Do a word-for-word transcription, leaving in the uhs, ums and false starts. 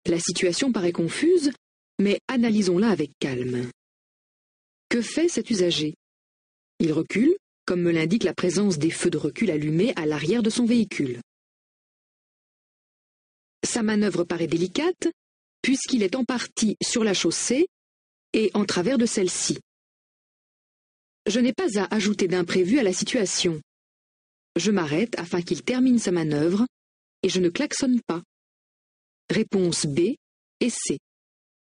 La situation paraît confuse, mais analysons-la avec calme. Que fait cet usager? Il recule, comme me l'indique la présence des feux de recul allumés à l'arrière de son véhicule. Sa manœuvre paraît délicate, puisqu'il est en partie sur la chaussée et en travers de celle-ci. Je n'ai pas à ajouter d'imprévu à la situation. Je m'arrête afin qu'il termine sa manœuvre et je ne klaxonne pas. Réponse B et C.